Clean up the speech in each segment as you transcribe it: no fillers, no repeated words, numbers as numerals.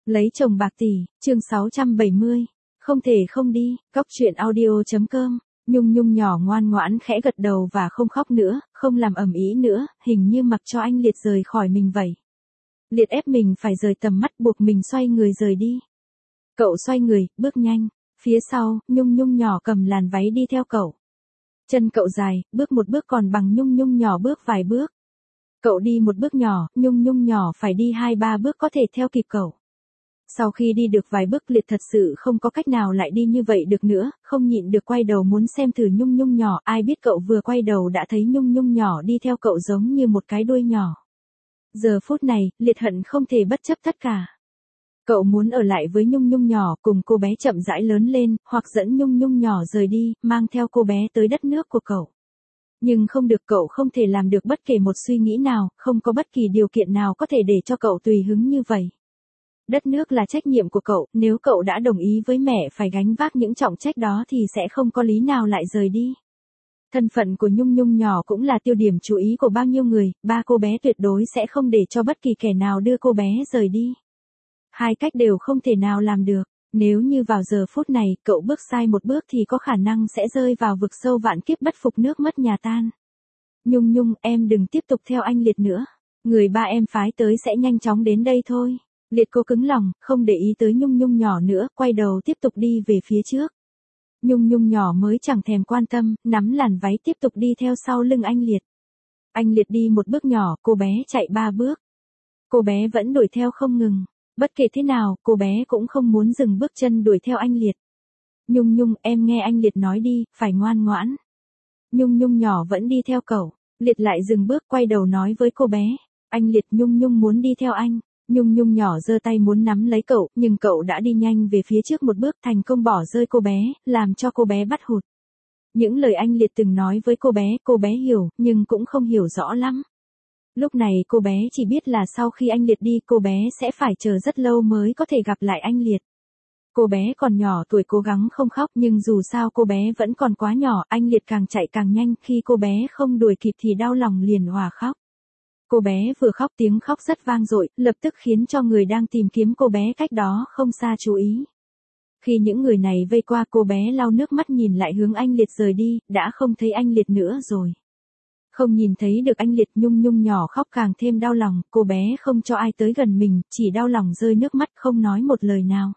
Lấy chồng bạc tỷ, chương 670. Không thể không đi, cóc truyện audio.com. Nhung Nhung nhỏ ngoan ngoãn khẽ gật đầu và không khóc nữa, không làm ầm ĩ nữa, hình như mặc cho anh Liệt rời khỏi mình vậy. Liệt ép mình phải rời tầm mắt, buộc mình xoay người rời đi. Cậu xoay người, bước nhanh. Phía sau, Nhung Nhung nhỏ cầm làn váy đi theo cậu. Chân cậu dài, bước một bước còn bằng Nhung Nhung nhỏ bước vài bước. Cậu đi một bước nhỏ, Nhung Nhung nhỏ phải đi 2-3 bước có thể theo kịp cậu. Sau khi đi được vài bước, Liệt thật sự không có cách nào lại đi như vậy được nữa, không nhịn được quay đầu muốn xem thử Nhung Nhung nhỏ, ai biết cậu vừa quay đầu đã thấy Nhung Nhung nhỏ đi theo cậu giống như một cái đuôi nhỏ. Giờ phút này, Liệt hận không thể bất chấp tất cả. Cậu muốn ở lại với Nhung Nhung nhỏ, cùng cô bé chậm rãi lớn lên, hoặc dẫn Nhung Nhung nhỏ rời đi, mang theo cô bé tới đất nước của cậu. Nhưng không được, cậu không thể làm được bất kể một suy nghĩ nào, không có bất kỳ điều kiện nào có thể để cho cậu tùy hứng như vậy. Đất nước là trách nhiệm của cậu, nếu cậu đã đồng ý với mẹ phải gánh vác những trọng trách đó thì sẽ không có lý nào lại rời đi. Thân phận của Nhung Nhung nhỏ cũng là tiêu điểm chú ý của bao nhiêu người, ba cô bé tuyệt đối sẽ không để cho bất kỳ kẻ nào đưa cô bé rời đi. Hai cách đều không thể nào làm được, nếu như vào giờ phút này cậu bước sai một bước thì có khả năng sẽ rơi vào vực sâu vạn kiếp bất phục, nước mất nhà tan. Nhung Nhung, em đừng tiếp tục theo anh Liệt nữa, người ba em phái tới sẽ nhanh chóng đến đây thôi. Liệt cô cứng lòng, không để ý tới Nhung Nhung nhỏ nữa, quay đầu tiếp tục đi về phía trước. Nhung Nhung nhỏ mới chẳng thèm quan tâm, nắm làn váy tiếp tục đi theo sau lưng anh Liệt. Anh Liệt đi một bước nhỏ, cô bé chạy 3 bước. Cô bé vẫn đuổi theo không ngừng. Bất kể thế nào, cô bé cũng không muốn dừng bước chân đuổi theo anh Liệt. Nhung Nhung, em nghe anh Liệt nói đi, phải ngoan ngoãn. Nhung Nhung nhỏ vẫn đi theo cậu. Liệt lại dừng bước, quay đầu nói với cô bé. Anh Liệt, Nhung Nhung muốn đi theo anh. Nhung Nhung nhỏ giơ tay muốn nắm lấy cậu, nhưng cậu đã đi nhanh về phía trước một bước, thành công bỏ rơi cô bé, làm cho cô bé bắt hụt. Những lời anh Liệt từng nói với cô bé hiểu, nhưng cũng không hiểu rõ lắm. Lúc này cô bé chỉ biết là sau khi anh Liệt đi, cô bé sẽ phải chờ rất lâu mới có thể gặp lại anh Liệt. Cô bé còn nhỏ tuổi, cố gắng không khóc, nhưng dù sao cô bé vẫn còn quá nhỏ, anh Liệt càng chạy càng nhanh, khi cô bé không đuổi kịp thì đau lòng liền òa khóc. Cô bé vừa khóc, tiếng khóc rất vang dội, lập tức khiến cho người đang tìm kiếm cô bé cách đó không xa chú ý. Khi những người này vây qua, cô bé lau nước mắt nhìn lại hướng anh Liệt rời đi, đã không thấy anh Liệt nữa rồi. Không nhìn thấy được anh Liệt, Nhung Nhung nhỏ khóc càng thêm đau lòng, cô bé không cho ai tới gần mình, chỉ đau lòng rơi nước mắt không nói một lời nào.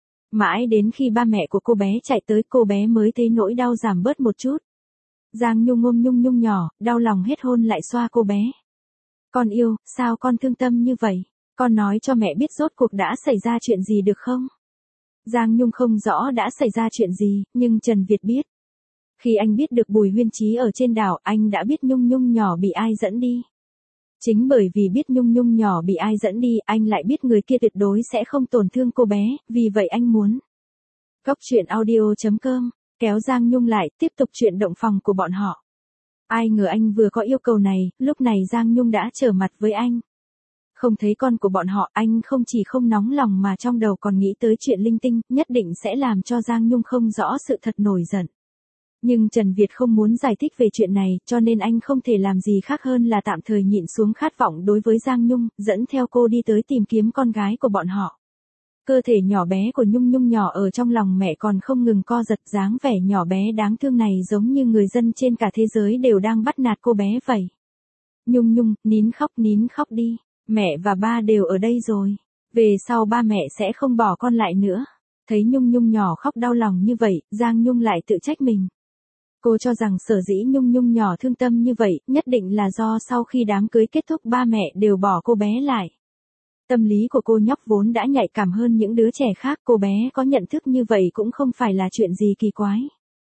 Mãi đến khi ba mẹ của cô bé chạy tới, cô bé mới thấy nỗi đau giảm bớt một chút. Giang Nhung ôm Nhung Nhung nhỏ, đau lòng hết hôn lại xoa cô bé. Con yêu, sao con thương tâm như vậy? Con nói cho mẹ biết rốt cuộc đã xảy ra chuyện gì được không? Giang Nhung không rõ đã xảy ra chuyện gì, nhưng Trần Việt biết. Khi anh biết được Bùi Huyên Chí ở trên đảo, anh đã biết Nhung Nhung nhỏ bị ai dẫn đi. Chính bởi vì biết Nhung Nhung nhỏ bị ai dẫn đi, anh lại biết người kia tuyệt đối sẽ không tổn thương cô bé, vì vậy anh muốn. Cóc truyện audio.com, kéo Giang Nhung lại, tiếp tục chuyện động phòng của bọn họ. Ai ngờ anh vừa có yêu cầu này, lúc này Giang Nhung đã trở mặt với anh. Không thấy con của bọn họ, anh không chỉ không nóng lòng mà trong đầu còn nghĩ tới chuyện linh tinh, nhất định sẽ làm cho Giang Nhung không rõ sự thật nổi giận. Nhưng Trần Việt không muốn giải thích về chuyện này, cho nên anh không thể làm gì khác hơn là tạm thời nhịn xuống khát vọng đối với Giang Nhung, dẫn theo cô đi tới tìm kiếm con gái của bọn họ. Cơ thể nhỏ bé của Nhung Nhung nhỏ ở trong lòng mẹ còn không ngừng co giật, dáng vẻ nhỏ bé đáng thương này giống như người dân trên cả thế giới đều đang bắt nạt cô bé vậy. Nhung Nhung, nín khóc đi, mẹ và ba đều ở đây rồi. Về sau ba mẹ sẽ không bỏ con lại nữa. Thấy Nhung Nhung nhỏ khóc đau lòng như vậy, Giang Nhung lại tự trách mình. Cô cho rằng sở dĩ Nhung Nhung nhỏ thương tâm như vậy, nhất định là do sau khi đám cưới kết thúc ba mẹ đều bỏ cô bé lại. Tâm lý của cô nhóc vốn đã nhạy cảm hơn những đứa trẻ khác, cô bé có nhận thức như vậy cũng không phải là chuyện gì kỳ quái.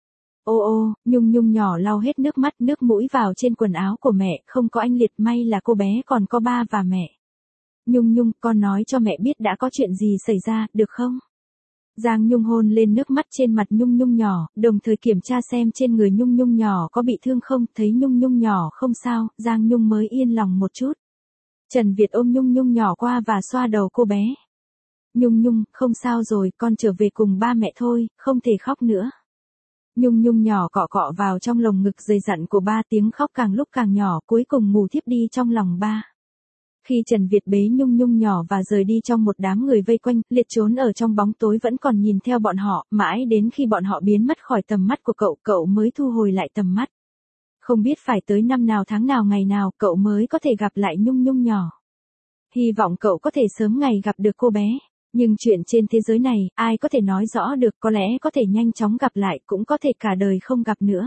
Ô ô, Nhung Nhung nhỏ lau hết nước mắt, nước mũi vào trên quần áo của mẹ, không có anh Liệt, may là cô bé còn có ba và mẹ. Nhung Nhung, con nói cho mẹ biết đã có chuyện gì xảy ra, được không? Giang Nhung hôn lên nước mắt trên mặt Nhung Nhung nhỏ, đồng thời kiểm tra xem trên người Nhung Nhung nhỏ có bị thương không, thấy Nhung Nhung nhỏ không sao, Giang Nhung mới yên lòng một chút. Trần Việt ôm Nhung Nhung nhỏ qua và xoa đầu cô bé. Nhung Nhung, không sao rồi, con trở về cùng ba mẹ thôi, không thể khóc nữa. Nhung Nhung nhỏ cọ cọ vào trong lồng ngực dày dặn của ba, tiếng khóc càng lúc càng nhỏ, cuối cùng ngủ thiếp đi trong lòng ba. Khi Trần Việt bế Nhung Nhung nhỏ và rời đi trong một đám người vây quanh, Liệt trốn ở trong bóng tối vẫn còn nhìn theo bọn họ, mãi đến khi bọn họ biến mất khỏi tầm mắt của cậu, cậu mới thu hồi lại tầm mắt. Không biết phải tới năm nào tháng nào ngày nào cậu mới có thể gặp lại Nhung Nhung nhỏ. Hy vọng cậu có thể sớm ngày gặp được cô bé. Nhưng chuyện trên thế giới này, ai có thể nói rõ được, có lẽ có thể nhanh chóng gặp lại, cũng có thể cả đời không gặp nữa.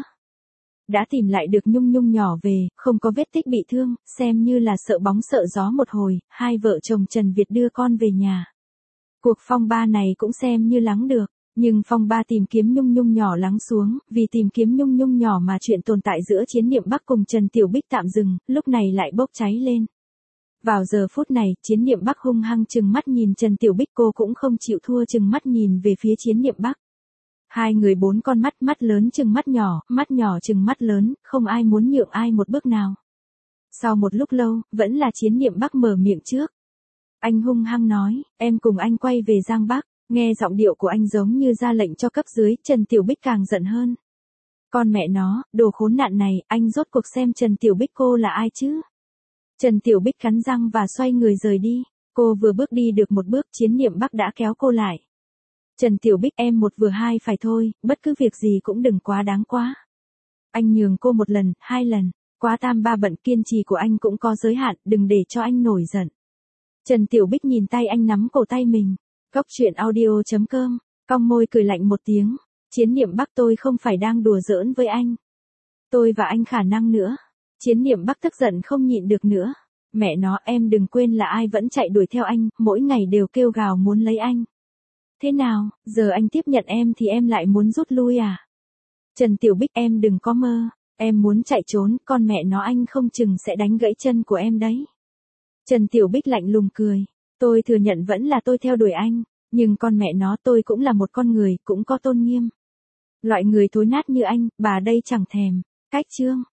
Đã tìm lại được Nhung Nhung nhỏ về, không có vết tích bị thương, xem như là sợ bóng sợ gió một hồi, hai vợ chồng Trần Việt đưa con về nhà. Cuộc phong ba này cũng xem như lắng được, nhưng phong ba tìm kiếm Nhung Nhung nhỏ lắng xuống, vì tìm kiếm Nhung Nhung nhỏ mà chuyện tồn tại giữa Chiến Niệm Bắc cùng Trần Tiểu Bích tạm dừng, lúc này lại bốc cháy lên. Vào giờ phút này, Chiến Niệm Bắc hung hăng trừng mắt nhìn Trần Tiểu Bích, cô cũng không chịu thua trừng mắt nhìn về phía Chiến Niệm Bắc. Hai người bốn con mắt, mắt lớn trừng mắt nhỏ trừng mắt lớn, không ai muốn nhượng ai một bước nào. Sau một lúc lâu, vẫn là Chiến Niệm Bắc mở miệng trước. Anh hung hăng nói, em cùng anh quay về Giang Bắc, nghe giọng điệu của anh giống như ra lệnh cho cấp dưới, Trần Tiểu Bích càng giận hơn. Con mẹ nó, đồ khốn nạn này, anh rốt cuộc xem Trần Tiểu Bích cô là ai chứ? Trần Tiểu Bích cắn răng và xoay người rời đi, cô vừa bước đi được một bước, Chiến Niệm Bắc đã kéo cô lại. Trần Tiểu Bích em một vừa hai phải thôi, bất cứ việc gì cũng đừng quá đáng quá. Anh nhường cô một lần, hai lần, quá tam ba bận, kiên trì của anh cũng có giới hạn, đừng để cho anh nổi giận. Trần Tiểu Bích nhìn tay anh nắm cổ tay mình. Góc truyện audio.com, cong môi cười lạnh một tiếng. Chiến Niệm Bắc tôi không phải đang đùa giỡn với anh. Tôi và anh khả năng nữa. Chiến Niệm Bắc tức giận không nhịn được nữa. Mẹ nó, em đừng quên là ai vẫn chạy đuổi theo anh, mỗi ngày đều kêu gào muốn lấy anh. Thế nào, giờ anh tiếp nhận em thì em lại muốn rút lui à? Trần Tiểu Bích em đừng có mơ, em muốn chạy trốn, con mẹ nó anh không chừng sẽ đánh gãy chân của em đấy. Trần Tiểu Bích lạnh lùng cười, tôi thừa nhận vẫn là tôi theo đuổi anh, nhưng con mẹ nó tôi cũng là một con người, cũng có tôn nghiêm. Loại người thối nát như anh, bà đây chẳng thèm. Cách chương